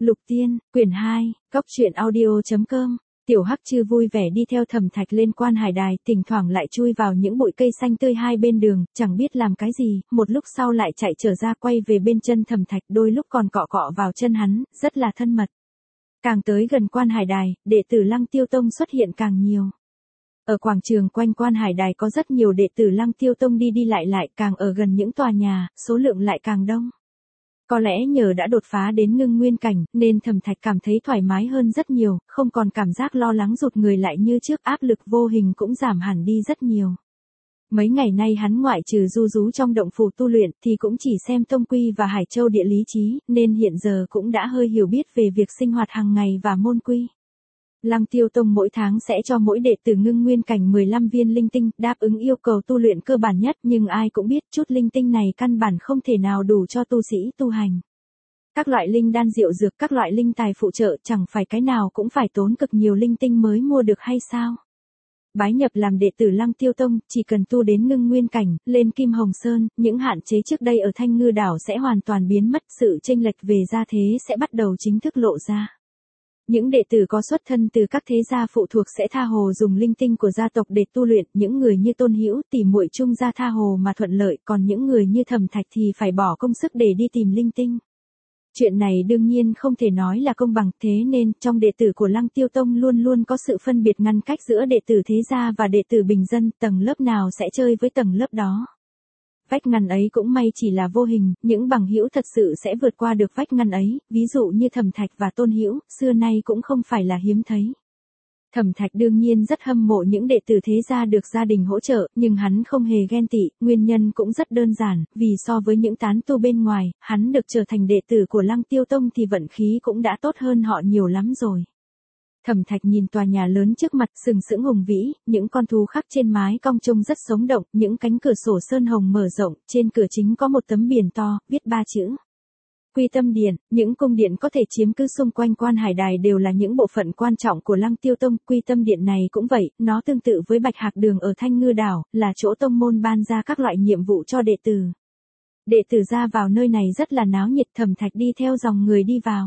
Lục Tiên, quyển 2, Cóc truyện audio.com. Tiểu Hắc Trư vui vẻ đi theo Thẩm Thạch lên Quan Hải Đài, thỉnh thoảng lại chui vào những bụi cây xanh tươi hai bên đường, chẳng biết làm cái gì, một lúc sau lại chạy trở ra quay về bên chân Thẩm Thạch, đôi lúc còn cọ cọ vào chân hắn, rất là thân mật. Càng tới gần Quan Hải Đài, đệ tử Lăng Tiêu Tông xuất hiện càng nhiều. Ở quảng trường quanh Quan Hải Đài có rất nhiều đệ tử Lăng Tiêu Tông đi đi lại, càng ở gần những tòa nhà, số lượng lại càng đông. Có lẽ nhờ đã đột phá đến ngưng nguyên cảnh, nên Thẩm Thạch cảm thấy thoải mái hơn rất nhiều, không còn cảm giác lo lắng rụt người lại như trước, áp lực vô hình cũng giảm hẳn đi rất nhiều. Mấy ngày nay hắn ngoại trừ du rú trong động phủ tu luyện thì cũng chỉ xem Tông Quy và Hải Châu địa lý chí, nên hiện giờ cũng đã hơi hiểu biết về việc sinh hoạt hàng ngày và môn quy. Lăng Tiêu Tông mỗi tháng sẽ cho mỗi đệ tử ngưng nguyên cảnh 15 viên linh tinh, đáp ứng yêu cầu tu luyện cơ bản nhất, nhưng ai cũng biết chút linh tinh này căn bản không thể nào đủ cho tu sĩ tu hành. Các loại linh đan diệu dược, các loại linh tài phụ trợ, chẳng phải cái nào cũng phải tốn cực nhiều linh tinh mới mua được hay sao? Bái nhập làm đệ tử Lăng Tiêu Tông, chỉ cần tu đến ngưng nguyên cảnh, lên Kim Hồng Sơn, những hạn chế trước đây ở Thanh Ngư Đảo sẽ hoàn toàn biến mất, sự chênh lệch về gia thế sẽ bắt đầu chính thức lộ ra. Những đệ tử có xuất thân từ các thế gia phụ thuộc sẽ tha hồ dùng linh tinh của gia tộc để tu luyện, những người như Tôn Hữu tỷ muội chung gia tha hồ mà thuận lợi, còn những người như Thẩm Thạch thì phải bỏ công sức để đi tìm linh tinh. Chuyện này đương nhiên không thể nói là công bằng, thế nên trong đệ tử của Lăng Tiêu Tông luôn luôn có sự phân biệt ngăn cách giữa đệ tử thế gia và đệ tử bình dân, tầng lớp nào sẽ chơi với tầng lớp đó. Vách ngăn ấy cũng may chỉ là vô hình, những bằng hữu thật sự sẽ vượt qua được vách ngăn ấy, ví dụ như Thẩm Thạch và Tôn Hữu, xưa nay cũng không phải là hiếm thấy. Thẩm Thạch đương nhiên rất hâm mộ những đệ tử thế gia được gia đình hỗ trợ, nhưng hắn không hề ghen tị, nguyên nhân cũng rất đơn giản, vì so với những tán tu bên ngoài, hắn được trở thành đệ tử của Lăng Tiêu Tông thì vận khí cũng đã tốt hơn họ nhiều lắm rồi. Thẩm Thạch nhìn tòa nhà lớn trước mặt sừng sững hùng vĩ, những con thú khắc trên mái cong trông rất sống động, những cánh cửa sổ sơn hồng mở rộng, trên cửa chính có một tấm biển to, viết 3 chữ. Quy Tâm Điện, những cung điện có thể chiếm cứ xung quanh Quan Hải Đài đều là những bộ phận quan trọng của Lăng Tiêu Tông, Quy Tâm Điện này cũng vậy, nó tương tự với Bạch Hạc Đường ở Thanh Ngư Đảo, là chỗ tông môn ban ra các loại nhiệm vụ cho đệ tử. Đệ tử ra vào nơi này rất là náo nhiệt, Thẩm Thạch đi theo dòng người đi vào.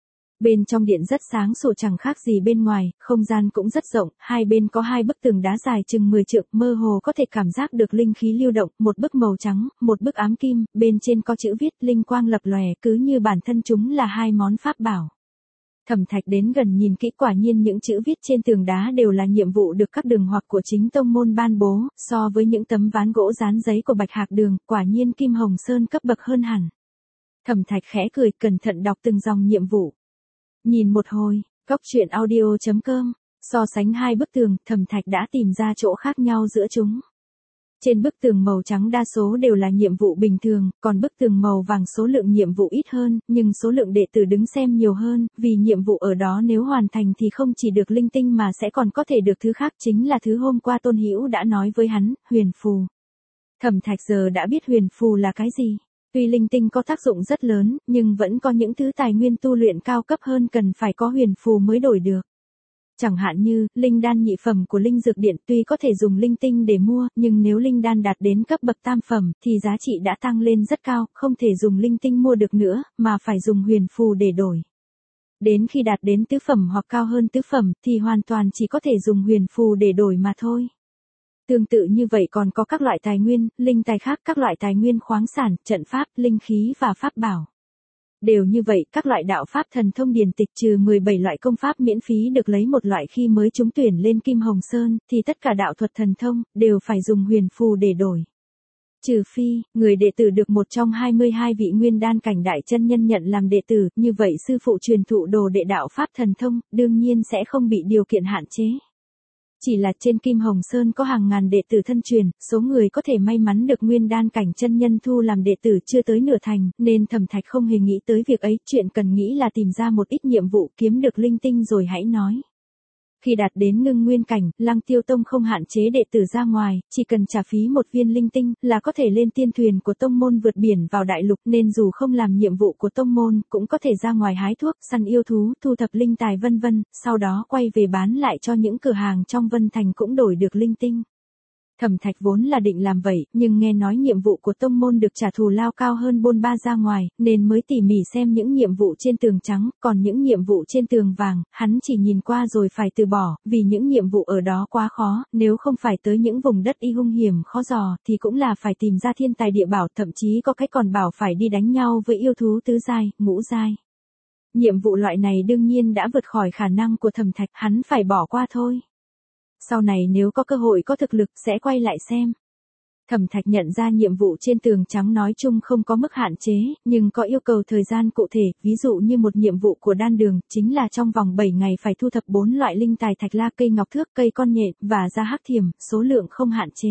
Bên trong điện rất sáng sủa chẳng khác gì bên ngoài, không gian cũng rất rộng, hai bên có hai bức tường đá dài chừng 10 trượng, mơ hồ có thể cảm giác được linh khí lưu động, một bức màu trắng, một bức ám kim, bên trên có chữ viết, linh quang lập lòe, cứ như bản thân chúng là hai món pháp bảo. Thẩm Thạch đến gần nhìn kỹ, quả nhiên những chữ viết trên tường đá đều là nhiệm vụ được các đường hoặc của chính tông môn ban bố, so với những tấm ván gỗ dán giấy của Bạch Hạc Đường, quả nhiên Kim Hồng Sơn cấp bậc hơn hẳn. Thẩm Thạch khẽ cười, cẩn thận đọc từng dòng nhiệm vụ. Nhìn một hồi, Cóc truyện audio.com, so sánh hai bức tường, Thẩm Thạch đã tìm ra chỗ khác nhau giữa chúng. Trên bức tường màu trắng đa số đều là nhiệm vụ bình thường, còn bức tường màu vàng số lượng nhiệm vụ ít hơn, nhưng số lượng đệ tử đứng xem nhiều hơn, vì nhiệm vụ ở đó nếu hoàn thành thì không chỉ được linh tinh mà sẽ còn có thể được thứ khác, chính là thứ hôm qua Tôn Hữu đã nói với hắn, huyền phù. Thẩm Thạch giờ đã biết huyền phù là cái gì. Tuy linh tinh có tác dụng rất lớn, nhưng vẫn có những thứ tài nguyên tu luyện cao cấp hơn cần phải có huyền phù mới đổi được. Chẳng hạn như, linh đan nhị phẩm của linh dược điện tuy có thể dùng linh tinh để mua, nhưng nếu linh đan đạt đến cấp bậc tam phẩm, thì giá trị đã tăng lên rất cao, không thể dùng linh tinh mua được nữa, mà phải dùng huyền phù để đổi. Đến khi đạt đến tứ phẩm hoặc cao hơn tứ phẩm, thì hoàn toàn chỉ có thể dùng huyền phù để đổi mà thôi. Tương tự như vậy còn có các loại tài nguyên, linh tài khác, các loại tài nguyên khoáng sản, trận pháp, linh khí và pháp bảo. Đều như vậy, các loại đạo pháp thần thông điển tịch trừ 17 loại công pháp miễn phí được lấy một loại khi mới trúng tuyển lên Kim Hồng Sơn, thì tất cả đạo thuật thần thông, đều phải dùng huyền phù để đổi. Trừ phi, người đệ tử được một trong 22 vị nguyên đan cảnh đại chân nhân nhận làm đệ tử, như vậy sư phụ truyền thụ đồ đệ đạo pháp thần thông, đương nhiên sẽ không bị điều kiện hạn chế. Chỉ là trên Kim Hồng Sơn có hàng ngàn đệ tử thân truyền, số người có thể may mắn được nguyên đan cảnh chân nhân thu làm đệ tử chưa tới nửa thành, nên Thẩm Thạch không hề nghĩ tới việc ấy, chuyện cần nghĩ là tìm ra một ít nhiệm vụ kiếm được linh tinh rồi hãy nói. Khi đạt đến ngưng nguyên cảnh, Lăng Tiêu Tông không hạn chế đệ tử ra ngoài, chỉ cần trả phí một viên linh tinh là có thể lên tiên thuyền của tông môn vượt biển vào đại lục, nên dù không làm nhiệm vụ của tông môn, cũng có thể ra ngoài hái thuốc, săn yêu thú, thu thập linh tài vân vân, sau đó quay về bán lại cho những cửa hàng trong Vân Thành cũng đổi được linh tinh. Thẩm Thạch vốn là định làm vậy, nhưng nghe nói nhiệm vụ của tông môn được trả thù lao cao hơn bôn ba ra ngoài, nên mới tỉ mỉ xem những nhiệm vụ trên tường trắng, còn những nhiệm vụ trên tường vàng, hắn chỉ nhìn qua rồi phải từ bỏ, vì những nhiệm vụ ở đó quá khó, nếu không phải tới những vùng đất y hung hiểm khó dò, thì cũng là phải tìm ra thiên tài địa bảo, thậm chí có cái còn bảo phải đi đánh nhau với yêu thú tứ giai, ngũ giai. Nhiệm vụ loại này đương nhiên đã vượt khỏi khả năng của Thẩm Thạch, hắn phải bỏ qua thôi. Sau này nếu có cơ hội có thực lực sẽ quay lại xem. Thẩm Thạch nhận ra nhiệm vụ trên tường trắng nói chung không có mức hạn chế, nhưng có yêu cầu thời gian cụ thể, ví dụ như một nhiệm vụ của đan đường, chính là trong vòng 7 ngày phải thu thập 4 loại linh tài thạch la, cây ngọc thước, cây con nhện, và da hắc thiềm, số lượng không hạn chế.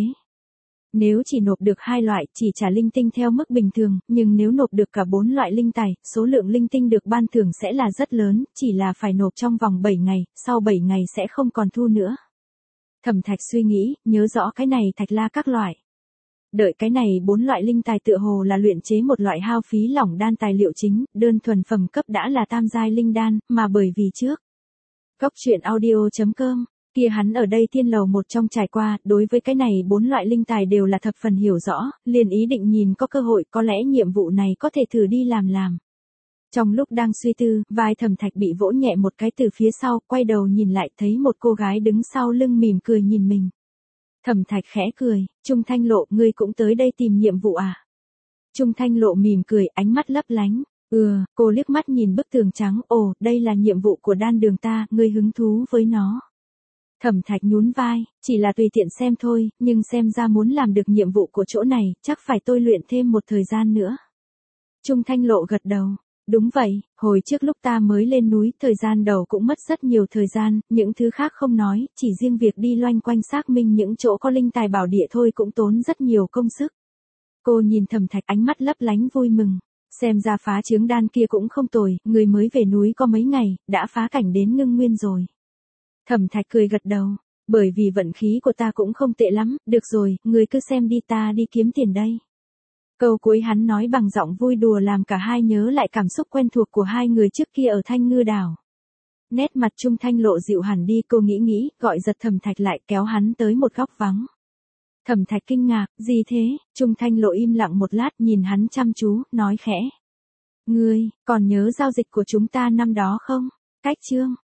Nếu chỉ nộp được 2 loại, chỉ trả linh tinh theo mức bình thường, nhưng nếu nộp được cả 4 loại linh tài, số lượng linh tinh được ban thưởng sẽ là rất lớn, chỉ là phải nộp trong vòng 7 ngày, sau 7 ngày sẽ không còn thu nữa. Thẩm Thạch suy nghĩ, nhớ rõ cái này thạch la các loại. Đợi cái này 4 loại linh tài tựa hồ là luyện chế một loại hao phí lỏng đan tài liệu chính, đơn thuần phẩm cấp đã là tam giai linh đan, mà bởi vì trước. Cốc truyện audio.com, kia hắn ở đây thiên lầu một trong trải qua, đối với cái này 4 loại linh tài đều là thập phần hiểu rõ, liền ý định nhìn có cơ hội, có lẽ nhiệm vụ này có thể thử đi làm. Trong lúc đang suy tư, vai Thẩm Thạch bị vỗ nhẹ một cái từ phía sau, quay đầu nhìn lại thấy một cô gái đứng sau lưng mỉm cười nhìn mình. Thẩm Thạch khẽ cười, Trung Thanh Lộ, ngươi cũng tới đây tìm nhiệm vụ à? Trung Thanh Lộ mỉm cười, ánh mắt lấp lánh. Cô liếc mắt nhìn bức tường trắng, ồ, đây là nhiệm vụ của đan đường ta, ngươi hứng thú với nó. Thẩm Thạch nhún vai, chỉ là tùy tiện xem thôi, nhưng xem ra muốn làm được nhiệm vụ của chỗ này, chắc phải tôi luyện thêm một thời gian nữa. Trung Thanh Lộ gật đầu. Đúng vậy, hồi trước lúc ta mới lên núi, thời gian đầu cũng mất rất nhiều thời gian, những thứ khác không nói, chỉ riêng việc đi loanh quanh xác minh những chỗ có linh tài bảo địa thôi cũng tốn rất nhiều công sức. Cô nhìn Thẩm Thạch, ánh mắt lấp lánh vui mừng, xem ra phá chướng đan kia cũng không tồi, người mới về núi có mấy ngày, đã phá cảnh đến ngưng nguyên rồi. Thẩm Thạch cười gật đầu, bởi vì vận khí của ta cũng không tệ lắm, được rồi, người cứ xem đi, ta đi kiếm tiền đây. Câu cuối hắn nói bằng giọng vui đùa làm cả hai nhớ lại cảm xúc quen thuộc của hai người trước kia ở Thanh Ngư Đảo. Nét mặt Trung Thanh Lộ dịu hẳn đi, cô nghĩ, gọi giật Thẩm Thạch lại, kéo hắn tới một góc vắng. Thẩm Thạch kinh ngạc, gì thế? Trung Thanh Lộ im lặng một lát, nhìn hắn chăm chú, nói khẽ. Ngươi, còn nhớ giao dịch của chúng ta năm đó không? Cách chương.